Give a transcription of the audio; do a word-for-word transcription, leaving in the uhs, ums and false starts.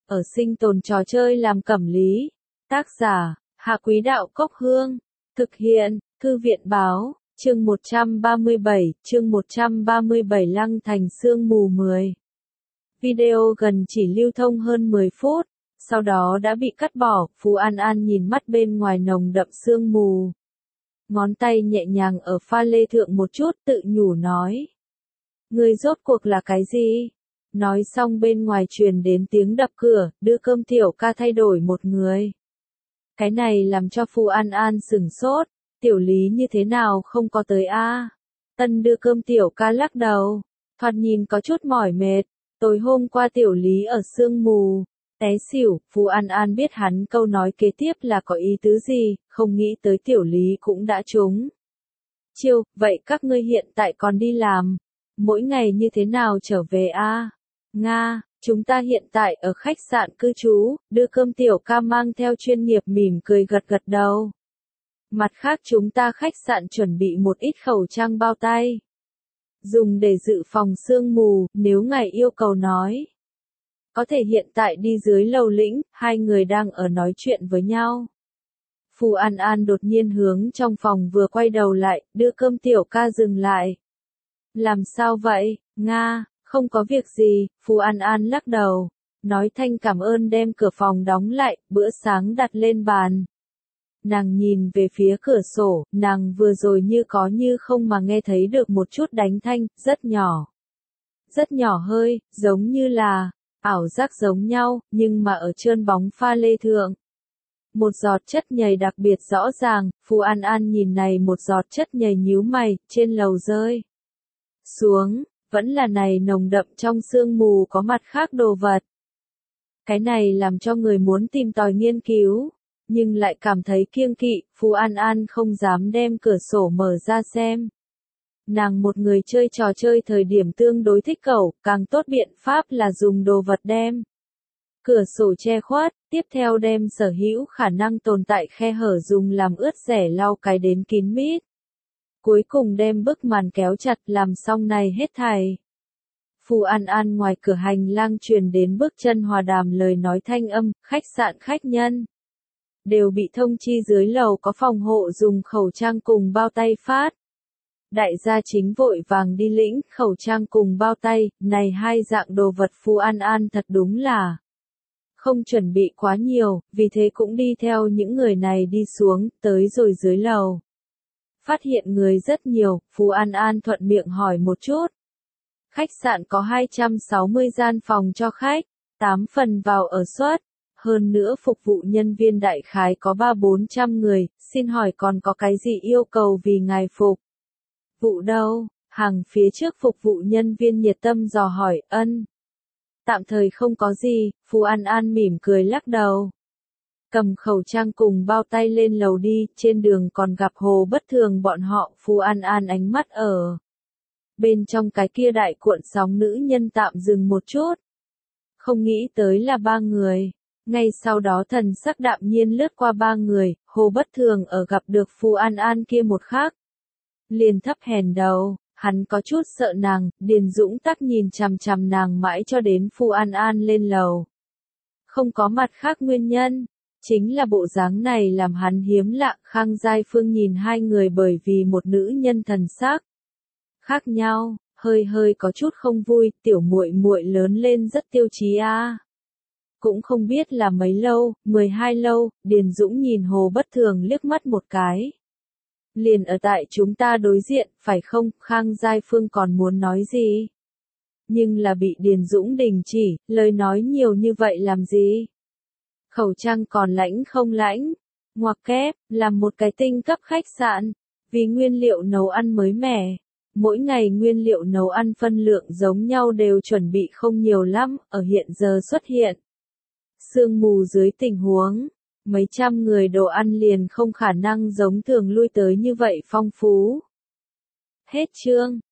ở sinh tồn trò chơi làm cẩm lý. Tác giả, Hạ Quý Đạo Cốc Hương. Thực hiện, Thư viện Báo, chương một trăm ba mươi bảy, chương một trăm ba mươi bảy Lăng Thành Sương Mù mười. Video gần chỉ lưu thông hơn mười phút, sau đó đã bị cắt bỏ. Phú An An nhìn mắt bên ngoài nồng đậm sương mù. Ngón tay nhẹ nhàng ở pha lê thượng một chút, tự nhủ nói. Người rốt cuộc là cái gì? Nói xong bên ngoài truyền đến tiếng đập cửa, đưa cơm tiểu ca thay đổi một người. Cái này làm cho Phú An An sửng sốt, tiểu lý như thế nào không có tới a? Tân đưa cơm tiểu ca lắc đầu, thoạt nhìn có chút mỏi mệt, tối hôm qua tiểu lý ở sương mù, té xỉu. Phú An An biết hắn câu nói kế tiếp là có ý tứ gì, không nghĩ tới tiểu lý cũng đã trúng chiêu. Vậy các ngươi hiện tại còn đi làm, mỗi ngày như thế nào trở về a? Nga, chúng ta hiện tại ở khách sạn cư trú, đưa cơm tiểu ca mang theo chuyên nghiệp mỉm cười gật gật đầu. Mặt khác chúng ta khách sạn chuẩn bị một ít khẩu trang bao tay, dùng để dự phòng sương mù, nếu ngài yêu cầu nói. Có thể hiện tại đi dưới lầu lĩnh, hai người đang ở nói chuyện với nhau. Phú An An đột nhiên hướng trong phòng vừa quay đầu lại, đưa cơm tiểu ca dừng lại. Làm sao vậy, Nga? Không có việc gì. Phú An An lắc đầu, nói thanh cảm ơn đem cửa phòng đóng lại, bữa sáng đặt lên bàn. Nàng nhìn về phía cửa sổ, nàng vừa rồi như có như không mà nghe thấy được một chút đánh thanh, rất nhỏ. Rất nhỏ hơi, giống như là ảo giác giống nhau, nhưng mà ở trơn bóng pha lê thượng. Một giọt chất nhầy đặc biệt rõ ràng. Phú An An nhìn này một giọt chất nhầy nhíu mày, trên lầu rơi xuống. Vẫn là này nồng đậm trong sương mù có mặt khác đồ vật. Cái này làm cho người muốn tìm tòi nghiên cứu, nhưng lại cảm thấy kiêng kỵ. Phú An An không dám đem cửa sổ mở ra xem. Nàng một người chơi trò chơi thời điểm tương đối thích cẩu, càng tốt biện pháp là dùng đồ vật đem cửa sổ che khuất, tiếp theo đem sở hữu khả năng tồn tại khe hở dùng làm ướt rẻ lau cái đến kín mít. Cuối cùng đem bức màn kéo chặt, làm xong này hết thảy. Phú An An ngoài cửa hành lang truyền đến bước chân hòa đàm lời nói thanh âm, khách sạn khách nhân đều bị thông chi dưới lầu có phòng hộ dùng khẩu trang cùng bao tay phát. Đại gia chính vội vàng đi lĩnh khẩu trang cùng bao tay, này hai dạng đồ vật Phú An An thật đúng là không chuẩn bị quá nhiều, vì thế cũng đi theo những người này đi xuống, tới rồi dưới lầu. Phát hiện người rất nhiều, Phú An An thuận miệng hỏi một chút. Khách sạn có hai trăm sáu mươi gian phòng cho khách, tám phần vào ở suất, hơn nữa phục vụ nhân viên đại khái có ba bốn trăm người, xin hỏi còn có cái gì yêu cầu vì ngài phục vụ đâu? Hàng phía trước phục vụ nhân viên nhiệt tâm dò hỏi. Ân. Tạm thời không có gì. Phú An An mỉm cười lắc đầu. Cầm khẩu trang cùng bao tay lên lầu đi, trên đường còn gặp Hồ Bất Thường bọn họ. Phú An An ánh mắt ở bên trong cái kia đại cuộn sóng nữ nhân tạm dừng một chút. Không nghĩ tới là ba người. Ngay sau đó thần sắc đạm nhiên lướt qua ba người, Hồ Bất Thường ở gặp được Phú An An kia một khắc liền thấp hèn đầu, hắn có chút sợ nàng. Điền Dũng tắc nhìn chằm chằm nàng mãi cho đến Phú An An lên lầu. Không có mặt khác nguyên nhân. Chính là bộ dáng này làm hắn hiếm lạ. Khang Giai Phương nhìn hai người bởi vì một nữ nhân thần sắc khác nhau, hơi hơi có chút không vui. Tiểu muội muội lớn lên rất tiêu chí a. À. Cũng không biết là mấy lâu, mười hai lâu. Điền Dũng nhìn Hồ Bất Thường liếc mắt một cái. Liền ở tại chúng ta đối diện, phải không? Khang Giai Phương còn muốn nói gì, nhưng là bị Điền Dũng đình chỉ. Lời nói nhiều như vậy làm gì? Khẩu trang còn lãnh không lãnh? Ngoặc kép, làm một cái tinh cấp khách sạn, vì nguyên liệu nấu ăn mới mẻ. Mỗi ngày nguyên liệu nấu ăn phân lượng giống nhau đều chuẩn bị không nhiều lắm, ở hiện giờ xuất hiện sương mù dưới tình huống, mấy trăm người đồ ăn liền không khả năng giống thường lui tới như vậy phong phú. Hết chương.